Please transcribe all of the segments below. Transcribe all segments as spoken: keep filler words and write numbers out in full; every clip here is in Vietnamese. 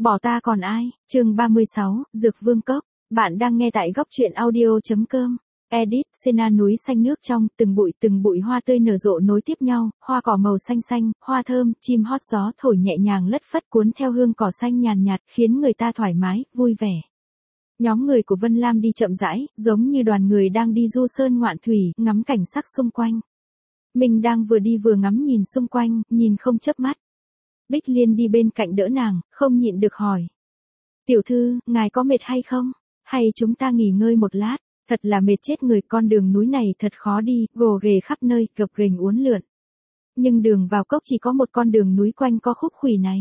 Bỏ ta còn ai, chương ba mươi sáu, Dược Vương Cốc. Bạn đang nghe tại góc truyện audio.com. Edit, Sena núi xanh nước trong, từng bụi từng bụi hoa tươi nở rộ nối tiếp nhau, hoa cỏ màu xanh xanh, hoa thơm, chim hót gió thổi nhẹ nhàng lất phất cuốn theo hương cỏ xanh nhàn nhạt, khiến người ta thoải mái, vui vẻ. Nhóm người của Vân Lam đi chậm rãi, giống như đoàn người đang đi du sơn ngoạn thủy, ngắm cảnh sắc xung quanh. Mình đang vừa đi vừa ngắm nhìn xung quanh, nhìn không chớp mắt. Bích Liên đi bên cạnh đỡ nàng, không nhịn được hỏi. Tiểu thư, ngài có mệt hay không? Hay chúng ta nghỉ ngơi một lát? Thật là mệt chết người, con đường núi này thật khó đi, gồ ghề khắp nơi, gập ghềnh uốn lượn. Nhưng đường vào cốc chỉ có một con đường núi quanh co khúc khuỷu này.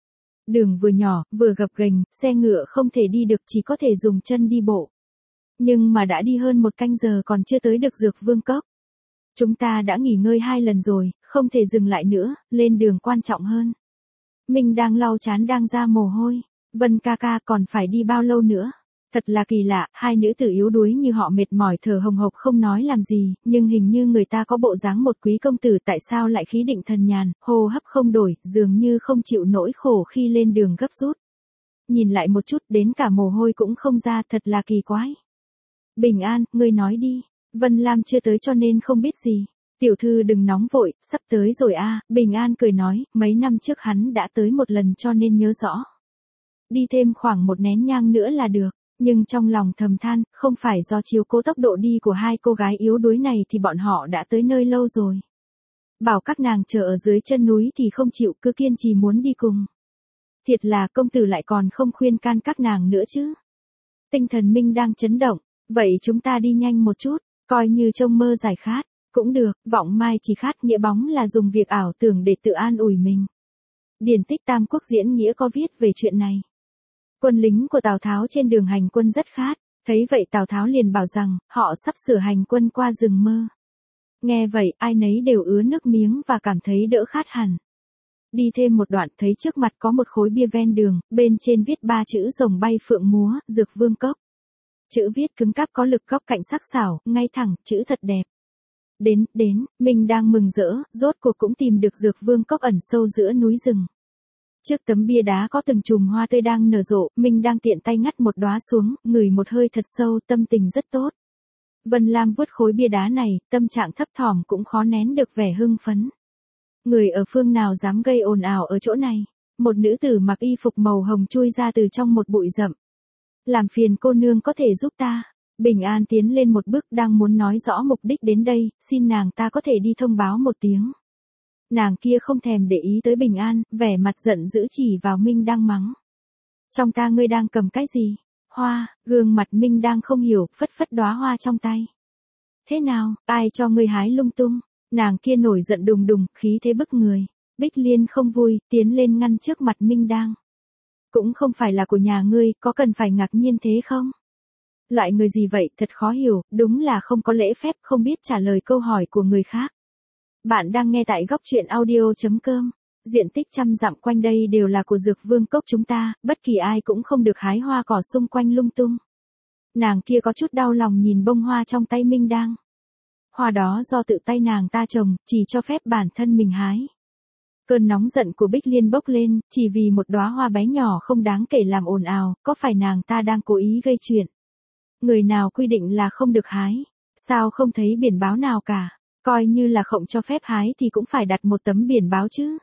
Đường vừa nhỏ, vừa gập ghềnh, xe ngựa không thể đi được, chỉ có thể dùng chân đi bộ. Nhưng mà đã đi hơn một canh giờ còn chưa tới được Dược Vương Cốc. Chúng ta đã nghỉ ngơi hai lần rồi, không thể dừng lại nữa, lên đường quan trọng hơn. Mình đang lau chán đang ra mồ hôi. Vân ca ca còn phải đi bao lâu nữa? Thật là kỳ lạ, hai nữ tử yếu đuối như họ mệt mỏi thở hồng hộc không nói làm gì, nhưng hình như người ta có bộ dáng một quý công tử, tại sao lại khí định thần nhàn, hô hấp không đổi, dường như không chịu nỗi khổ khi lên đường gấp rút. Nhìn lại một chút đến cả mồ hôi cũng không ra, thật là kỳ quái. Bình An, ngươi nói đi. Vân Lam chưa tới cho nên không biết gì. Tiểu thư đừng nóng vội, sắp tới rồi a. Bình An cười nói, mấy năm trước hắn đã tới một lần cho nên nhớ rõ. Đi thêm khoảng một nén nhang nữa là được, nhưng trong lòng thầm than, không phải do chiếu cố tốc độ đi của hai cô gái yếu đuối này thì bọn họ đã tới nơi lâu rồi. Bảo các nàng chờ ở dưới chân núi thì không chịu, cứ kiên trì muốn đi cùng. Thiệt là công tử lại còn không khuyên can các nàng nữa chứ. Tinh thần Minh đang chấn động, vậy chúng ta đi nhanh một chút, coi như trông mơ giải khát. Cũng được, vọng mai chỉ khát nghĩa bóng là dùng việc ảo tưởng để tự an ủi mình. Điển tích Tam Quốc diễn nghĩa có viết về chuyện này. Quân lính của Tào Tháo trên đường hành quân rất khát, thấy vậy Tào Tháo liền bảo rằng, họ sắp sửa hành quân qua rừng mơ. Nghe vậy, ai nấy đều ứa nước miếng và cảm thấy đỡ khát hẳn. Đi thêm một đoạn thấy trước mặt có một khối bia ven đường, bên trên viết ba chữ rồng bay phượng múa, Dược Vương Cốc. Chữ viết cứng cáp có lực, góc cạnh sắc sảo, ngay thẳng, chữ thật đẹp. Đến, đến, mình đang mừng rỡ, rốt cuộc cũng tìm được Dược Vương Cốc ẩn sâu giữa núi rừng. Trước tấm bia đá có từng chùm hoa tươi đang nở rộ, mình đang tiện tay ngắt một đóa xuống, ngửi một hơi thật sâu, tâm tình rất tốt. Vân Lam vuốt khối bia đá này, tâm trạng thấp thỏm cũng khó nén được vẻ hưng phấn. Người ở phương nào dám gây ồn ào ở chỗ này? Một nữ tử mặc y phục màu hồng chui ra từ trong một bụi rậm. Làm phiền cô nương có thể giúp ta. Bình An tiến lên một bước đang muốn nói rõ mục đích đến đây, xin nàng ta có thể đi thông báo một tiếng. Nàng kia không thèm để ý tới Bình An, vẻ mặt giận dữ chỉ vào Minh đang mắng. Trong ta ngươi đang cầm cái gì? Hoa, gương mặt Minh đang không hiểu, phất phất đóa hoa trong tay. Thế nào, ai cho ngươi hái lung tung? Nàng kia nổi giận đùng đùng, khí thế bức người. Bích Liên không vui, tiến lên ngăn trước mặt Minh đang. Cũng không phải là của nhà ngươi, có cần phải ngạc nhiên thế không? Loại người gì vậy, thật khó hiểu, đúng là không có lễ phép, không biết trả lời câu hỏi của người khác. Bạn đang nghe tại góc truyện audio.com. Diện tích trăm dặm quanh đây đều là của Dược Vương Cốc chúng ta, bất kỳ ai cũng không được hái hoa cỏ xung quanh lung tung. Nàng kia có chút đau lòng nhìn bông hoa trong tay Minh đang. Hoa đó do tự tay nàng ta trồng, chỉ cho phép bản thân mình hái. Cơn nóng giận của Bích Liên bốc lên, chỉ vì một đóa hoa bé nhỏ không đáng kể làm ồn ào, có phải nàng ta đang cố ý gây chuyện? Người nào quy định là không được hái? Sao không thấy biển báo nào cả? Coi như là không cho phép hái thì cũng phải đặt một tấm biển báo chứ.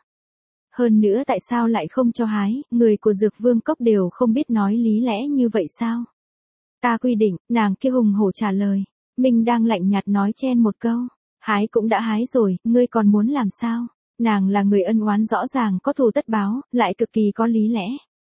Hơn nữa tại sao lại không cho hái, người của Dược Vương Cốc đều không biết nói lý lẽ như vậy sao? Ta quy định, nàng kia hùng hổ trả lời. Mình đang lạnh nhạt nói chen một câu. Hái cũng đã hái rồi, ngươi còn muốn làm sao? Nàng là người ân oán rõ ràng, có thù tất báo, lại cực kỳ có lý lẽ.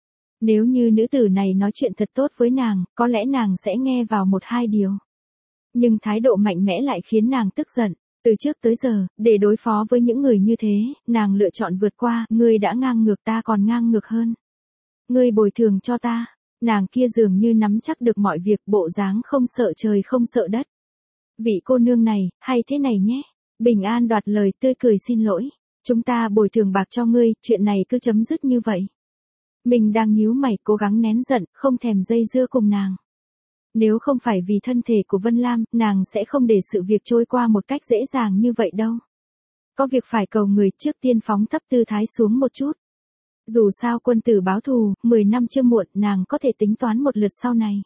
Nếu như nữ tử này nói chuyện thật tốt với nàng, có lẽ nàng sẽ nghe vào một hai điều. Nhưng thái độ mạnh mẽ lại khiến nàng tức giận. Từ trước tới giờ, để đối phó với những người như thế, nàng lựa chọn vượt qua, ngươi đã ngang ngược ta còn ngang ngược hơn. Ngươi bồi thường cho ta. Nàng kia dường như nắm chắc được mọi việc, bộ dáng không sợ trời không sợ đất. Vị cô nương này, hay thế này nhé. Bình An đoạt lời tươi cười xin lỗi. Chúng ta bồi thường bạc cho ngươi, chuyện này cứ chấm dứt như vậy. Mình đang nhíu mày cố gắng nén giận, không thèm dây dưa cùng nàng. Nếu không phải vì thân thể của Vân Lam, nàng sẽ không để sự việc trôi qua một cách dễ dàng như vậy đâu. Có việc phải cầu người, trước tiên phóng thấp tư thái xuống một chút. Dù sao quân tử báo thù, mười năm chưa muộn, nàng có thể tính toán một lượt sau này.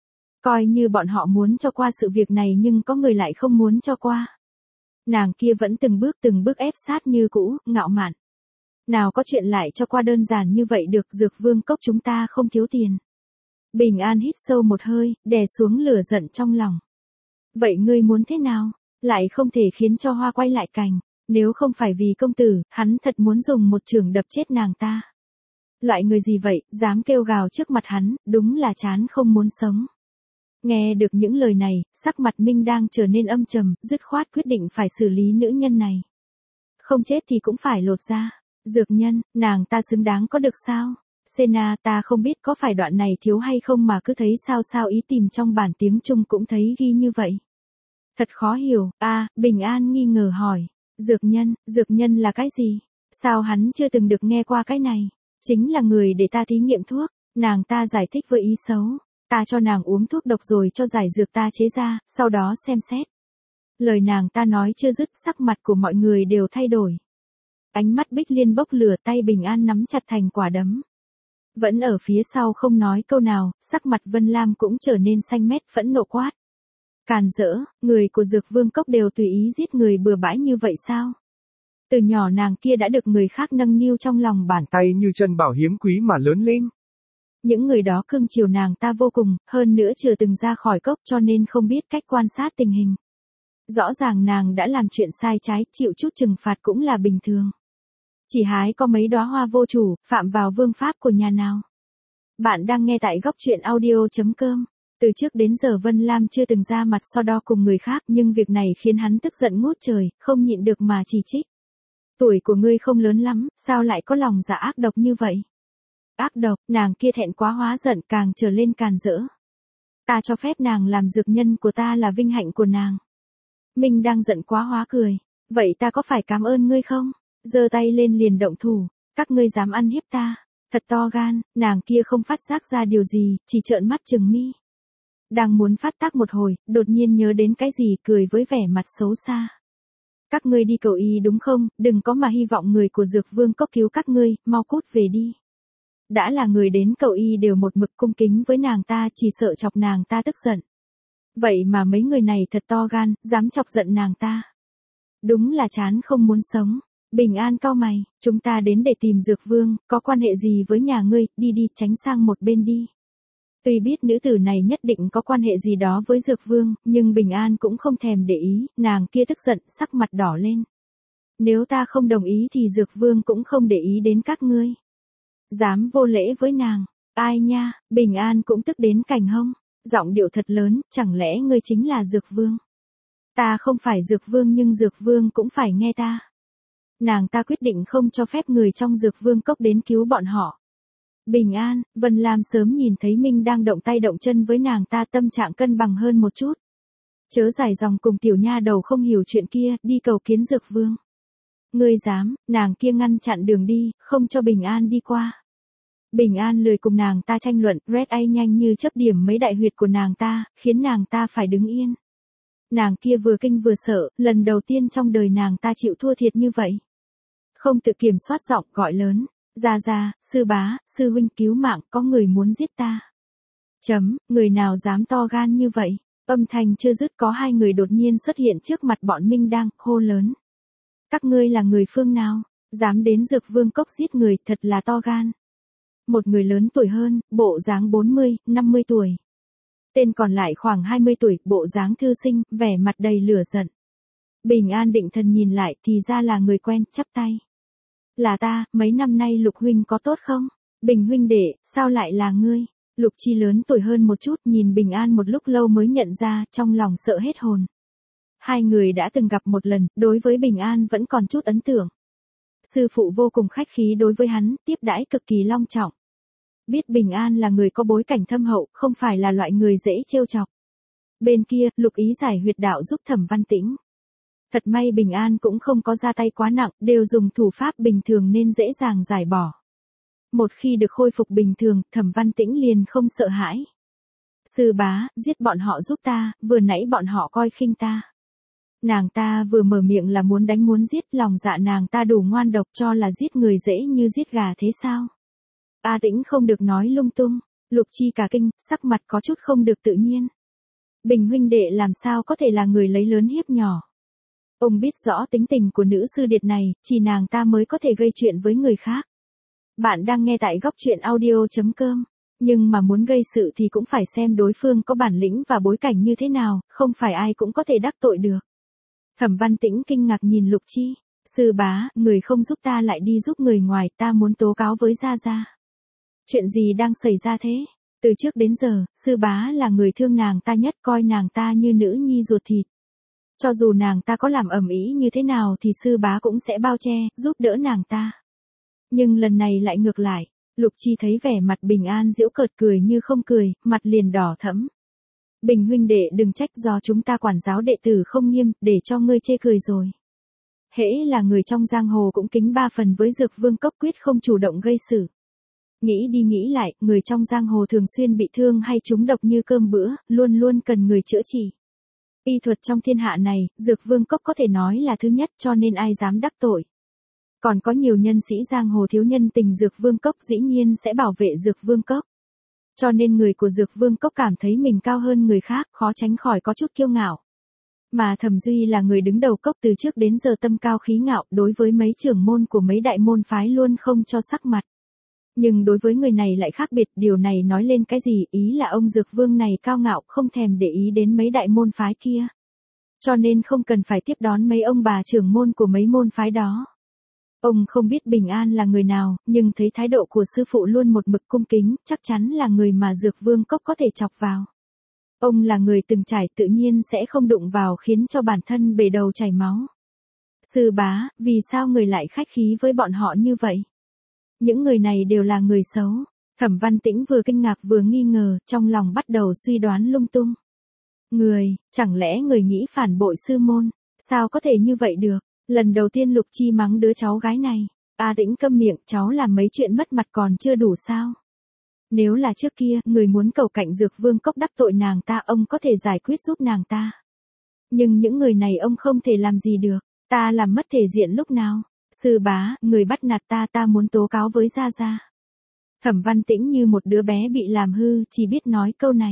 Coi như bọn họ muốn cho qua sự việc này nhưng có người lại không muốn cho qua. Nàng kia vẫn từng bước từng bước ép sát như cũ, ngạo mạn. Nào có chuyện lại cho qua đơn giản như vậy được, Dược Vương Cốc chúng ta không thiếu tiền. Bình An hít sâu một hơi, đè xuống lửa giận trong lòng. Vậy ngươi muốn thế nào? Lại không thể khiến cho hoa quay lại cành. Nếu không phải vì công tử, hắn thật muốn dùng một chưởng đập chết nàng ta. Loại người gì vậy, dám kêu gào trước mặt hắn, đúng là chán không muốn sống. Nghe được những lời này, sắc mặt Minh đang trở nên âm trầm, dứt khoát quyết định phải xử lý nữ nhân này. Không chết thì cũng phải lột ra. Dược nhân, nàng ta xứng đáng có được sao? Sena, ta không biết có phải đoạn này thiếu hay không mà cứ thấy sao sao ý tìm trong bản tiếng Trung cũng thấy ghi như vậy. Thật khó hiểu, a à, Bình An nghi ngờ hỏi. Dược nhân, dược nhân là cái gì? Sao hắn chưa từng được nghe qua cái này? Chính là người để ta thí nghiệm thuốc, nàng ta giải thích với ý xấu. Ta cho nàng uống thuốc độc rồi cho giải dược ta chế ra, sau đó xem xét. Lời nàng ta nói chưa dứt, sắc mặt của mọi người đều thay đổi. Ánh mắt Bích Liên bốc lửa, tay Bình An nắm chặt thành quả đấm. Vẫn ở phía sau không nói câu nào, sắc mặt Vân Lam cũng trở nên xanh mét, phẫn nộ quát. Càn rỡ, người của Dược Vương Cốc đều tùy ý giết người bừa bãi như vậy sao? Từ nhỏ nàng kia đã được người khác nâng niu trong lòng bàn tay như chân bảo hiếm quý mà lớn lên. Những người đó cưng chiều nàng ta vô cùng, hơn nữa chưa từng ra khỏi cốc cho nên không biết cách quan sát tình hình. Rõ ràng nàng đã làm chuyện sai trái, chịu chút trừng phạt cũng là bình thường. Chỉ hái có mấy đóa hoa vô chủ, phạm vào vương pháp của nhà nào. Bạn đang nghe tại góc truyện audio chấm com. Từ trước đến giờ Vân Lam chưa từng ra mặt so đo cùng người khác, nhưng việc này khiến hắn tức giận ngút trời, không nhịn được mà chỉ trích. Tuổi của ngươi không lớn lắm, sao lại có lòng dạ ác độc như vậy? Ác độc, nàng kia thẹn quá hóa giận, càng trở lên càn rỡ. Ta cho phép nàng làm dược nhân của ta là vinh hạnh của nàng. Minh đang giận quá hóa cười. Vậy ta có phải cảm ơn ngươi không? Giơ tay lên liền động thủ. Các ngươi dám ăn hiếp ta. Thật to gan, nàng kia không phát giác ra điều gì, chỉ trợn mắt trừng mi. Đang muốn phát tác một hồi, đột nhiên nhớ đến cái gì, cười với vẻ mặt xấu xa. Các ngươi đi cầu y đúng không? Đừng có mà hy vọng người của Dược Vương Cốc cứu các ngươi, mau cút về đi. Đã là người đến cầu y đều một mực cung kính với nàng ta, chỉ sợ chọc nàng ta tức giận. Vậy mà mấy người này thật to gan, dám chọc giận nàng ta. Đúng là chán không muốn sống. Bình An cau mày, chúng ta đến để tìm Dược Vương, có quan hệ gì với nhà ngươi, đi đi, tránh sang một bên đi. Tuy biết nữ tử này nhất định có quan hệ gì đó với Dược Vương, nhưng Bình An cũng không thèm để ý, nàng kia tức giận, sắc mặt đỏ lên. Nếu ta không đồng ý thì Dược Vương cũng không để ý đến các ngươi. Dám vô lễ với nàng, ai nha, Bình An cũng tức đến cành hông, giọng điệu thật lớn, chẳng lẽ ngươi chính là Dược Vương? Ta không phải Dược Vương nhưng Dược Vương cũng phải nghe ta. Nàng ta quyết định không cho phép người trong Dược Vương Cốc đến cứu bọn họ. Bình An, Vân Lam sớm nhìn thấy Minh đang động tay động chân với nàng ta, tâm trạng cân bằng hơn một chút. Chớ dài dòng cùng tiểu nha đầu không hiểu chuyện kia, đi cầu kiến Dược Vương. Ngươi dám, nàng kia ngăn chặn đường đi, không cho Bình An đi qua. Bình An lười cùng nàng ta tranh luận, Red A nhanh như chớp điểm mấy đại huyệt của nàng ta, khiến nàng ta phải đứng yên. Nàng kia vừa kinh vừa sợ, lần đầu tiên trong đời nàng ta chịu thua thiệt như vậy. Không tự kiểm soát giọng gọi lớn, ra ra, sư bá, sư huynh cứu mạng, có người muốn giết ta. Chấm, người nào dám to gan như vậy? Âm thanh chưa dứt có hai người đột nhiên xuất hiện trước mặt bọn Minh đang, hô lớn. Các ngươi là người phương nào? Dám đến Dược Vương Cốc giết người, thật là to gan. Một người lớn tuổi hơn, bộ dáng bốn mươi, năm mươi tuổi. Tên còn lại khoảng hai mươi tuổi, bộ dáng thư sinh, vẻ mặt đầy lửa giận. Bình An định thần nhìn lại, thì ra là người quen, chắp tay. Là ta, mấy năm nay Lục huynh có tốt không? Bình huynh đệ, sao lại là ngươi? Lục Chi lớn tuổi hơn một chút, nhìn Bình An một lúc lâu mới nhận ra, trong lòng sợ hết hồn. Hai người đã từng gặp một lần, đối với Bình An vẫn còn chút ấn tượng. Sư phụ vô cùng khách khí đối với hắn, tiếp đãi cực kỳ long trọng. Biết Bình An là người có bối cảnh thâm hậu, không phải là loại người dễ trêu chọc. Bên kia, Lục Ý giải huyệt đạo giúp Thẩm Văn Tĩnh. Thật may Bình An cũng không có ra tay quá nặng, đều dùng thủ pháp bình thường nên dễ dàng giải bỏ. Một khi được khôi phục bình thường, Thẩm Văn Tĩnh liền không sợ hãi. Sư bá, giết bọn họ giúp ta, vừa nãy bọn họ coi khinh ta. Nàng ta vừa mở miệng là muốn đánh muốn giết, lòng dạ nàng ta đủ ngoan độc cho là giết người dễ như giết gà thế sao? A Tĩnh không được nói lung tung. Lục Chi cả kinh, sắc mặt có chút không được tự nhiên. Bình huynh đệ làm sao có thể là người lấy lớn hiếp nhỏ. Ông biết rõ tính tình của nữ sư điệt này, chỉ nàng ta mới có thể gây chuyện với người khác. Bạn đang nghe tại góc truyện audio.com. Nhưng mà muốn gây sự thì cũng phải xem đối phương có bản lĩnh và bối cảnh như thế nào, không phải ai cũng có thể đắc tội được. Thẩm Văn Tĩnh kinh ngạc nhìn Lục Chi. Sư bá, người không giúp ta lại đi giúp người ngoài, ta muốn tố cáo với Gia Gia. Chuyện gì đang xảy ra thế? Từ trước đến giờ, sư bá là người thương nàng ta nhất, coi nàng ta như nữ nhi ruột thịt. Cho dù nàng ta có làm ầm ĩ như thế nào thì sư bá cũng sẽ bao che, giúp đỡ nàng ta. Nhưng lần này lại ngược lại, Lục Chi thấy vẻ mặt Bình An giễu cợt cười như không cười, mặt liền đỏ thẫm. Bình huynh đệ đừng trách, do chúng ta quản giáo đệ tử không nghiêm, để cho ngươi chê cười rồi. Hễ là người trong giang hồ cũng kính ba phần với Dược Vương Cốc, quyết không chủ động gây sự. Nghĩ đi nghĩ lại, người trong giang hồ thường xuyên bị thương hay trúng độc như cơm bữa, luôn luôn cần người chữa trị. Y thuật trong thiên hạ này, Dược Vương Cốc có thể nói là thứ nhất, cho nên ai dám đắc tội. Còn có nhiều nhân sĩ giang hồ thiếu nhân tình Dược Vương Cốc dĩ nhiên sẽ bảo vệ Dược Vương Cốc. Cho nên người của Dược Vương Cốc cảm thấy mình cao hơn người khác, khó tránh khỏi có chút kiêu ngạo. Mà Thẩm Duy là người đứng đầu cốc từ trước đến giờ tâm cao khí ngạo, đối với mấy trưởng môn của mấy đại môn phái luôn không cho sắc mặt. Nhưng đối với người này lại khác biệt, điều này nói lên cái gì, ý là ông Dược Vương này cao ngạo, không thèm để ý đến mấy đại môn phái kia. Cho nên không cần phải tiếp đón mấy ông bà trưởng môn của mấy môn phái đó. Ông không biết Bình An là người nào, nhưng thấy thái độ của sư phụ luôn một mực cung kính, chắc chắn là người mà Dược Vương Cốc có thể chọc vào. Ông là người từng trải, tự nhiên sẽ không đụng vào khiến cho bản thân bể đầu chảy máu. Sư bá, vì sao người lại khách khí với bọn họ như vậy? Những người này đều là người xấu. Thẩm Văn Tĩnh vừa kinh ngạc vừa nghi ngờ, trong lòng bắt đầu suy đoán lung tung. Người, chẳng lẽ người nghĩ phản bội sư môn? Sao có thể như vậy được? Lần đầu tiên Lục Chi mắng đứa cháu gái này. A Tĩnh câm miệng, cháu làm mấy chuyện mất mặt còn chưa đủ sao? Nếu là trước kia, người muốn cầu cạnh Dược Vương Cốc đắc tội nàng ta, ông có thể giải quyết giúp nàng ta. Nhưng những người này ông không thể làm gì được. Ta làm mất thể diện lúc nào? Sư bá, người bắt nạt ta, ta muốn tố cáo với Gia Gia. Thẩm Văn Tĩnh như một đứa bé bị làm hư, chỉ biết nói câu này.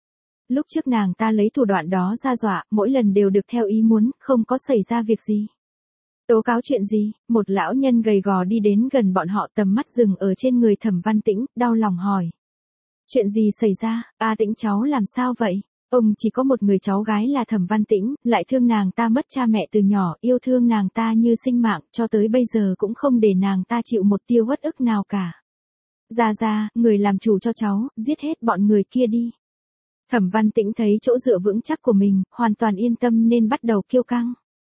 Lúc trước nàng ta lấy thủ đoạn đó ra dọa, mỗi lần đều được theo ý muốn, không có xảy ra việc gì. Tố cáo chuyện gì? Một lão nhân gầy gò đi đến gần bọn họ, tầm mắt dừng ở trên người Thẩm Văn Tĩnh, đau lòng hỏi. Chuyện gì xảy ra? A Tĩnh cháu làm sao vậy? Ông chỉ có một người cháu gái là Thẩm Văn Tĩnh, lại thương nàng ta mất cha mẹ từ nhỏ, yêu thương nàng ta như sinh mạng, cho tới bây giờ cũng không để nàng ta chịu một tia uất ức nào cả. Gia Gia, người làm chủ cho cháu, giết hết bọn người kia đi. Thẩm Văn Tĩnh thấy chỗ dựa vững chắc của mình, hoàn toàn yên tâm nên bắt đầu kiêu căng.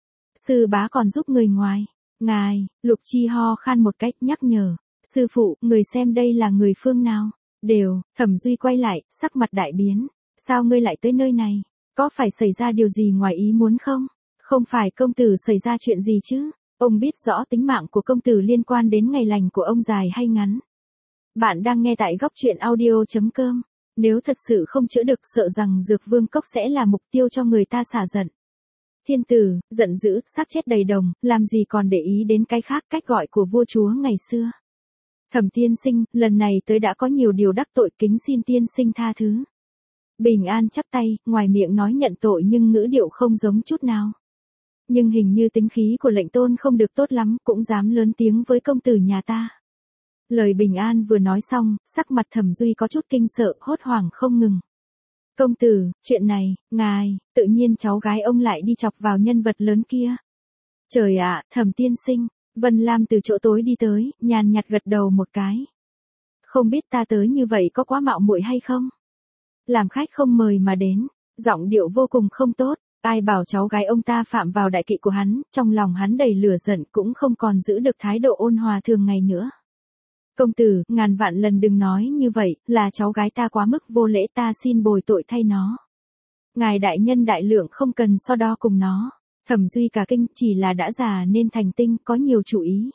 Sư bá còn giúp người ngoài. Ngài, Lục Chi ho khan một cách nhắc nhở. Sư phụ, người xem đây là người phương nào? Đều, Thẩm Duy quay lại, sắc mặt đại biến. Sao ngươi lại tới nơi này? Có phải xảy ra điều gì ngoài ý muốn không? Không phải công tử xảy ra chuyện gì chứ? Ông biết rõ tính mạng của công tử liên quan đến ngày lành của ông dài hay ngắn. Bạn đang nghe tại góc truyện audio.com. Nếu thật sự không chữa được, sợ rằng Dược Vương Cốc sẽ là mục tiêu cho người ta xả giận. Thiên tử, giận dữ, xác chết đầy đồng, làm gì còn để ý đến cái khác, cách gọi của vua chúa ngày xưa. Thẩm tiên sinh, lần này tới đã có nhiều điều đắc tội, kính xin tiên sinh tha thứ. Bình An chắp tay, ngoài miệng nói nhận tội nhưng ngữ điệu không giống chút nào. Nhưng hình như tính khí của lệnh tôn không được tốt lắm, cũng dám lớn tiếng với công tử nhà ta. Lời Bình An vừa nói xong, sắc mặt Thẩm Duy có chút kinh sợ, hốt hoảng không ngừng. Công tử, chuyện này, ngài, tự nhiên cháu gái ông lại đi chọc vào nhân vật lớn kia. Trời ạ, Thẩm tiên sinh, Vân Lam từ chỗ tối đi tới, nhàn nhạt gật đầu một cái. Không biết ta tới như vậy có quá mạo muội hay không? Làm khách không mời mà đến, giọng điệu vô cùng không tốt, ai bảo cháu gái ông ta phạm vào đại kỵ của hắn, trong lòng hắn đầy lửa giận cũng không còn giữ được thái độ ôn hòa thường ngày nữa. Công tử, ngàn vạn lần đừng nói như vậy, là cháu gái ta quá mức vô lễ, ta xin bồi tội thay nó. Ngài đại nhân đại lượng không cần so đo cùng nó. Thẩm Duy cả kinh, chỉ là đã già nên thành tinh, có nhiều chủ ý.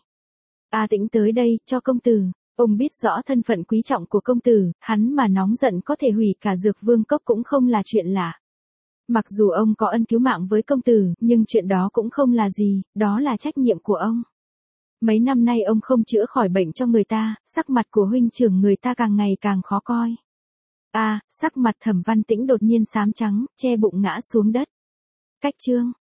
A Tĩnh tới đây, cho công tử. Ông biết rõ thân phận quý trọng của công tử, hắn mà nóng giận có thể hủy cả Dược Vương Cốc cũng không là chuyện lạ. Mặc dù ông có ân cứu mạng với công tử, nhưng chuyện đó cũng không là gì, đó là trách nhiệm của ông. Mấy năm nay ông không chữa khỏi bệnh cho người ta, sắc mặt của huynh trưởng người ta càng ngày càng khó coi. À, sắc mặt Thẩm Văn Tĩnh đột nhiên xám trắng, che bụng ngã xuống đất. Cách chương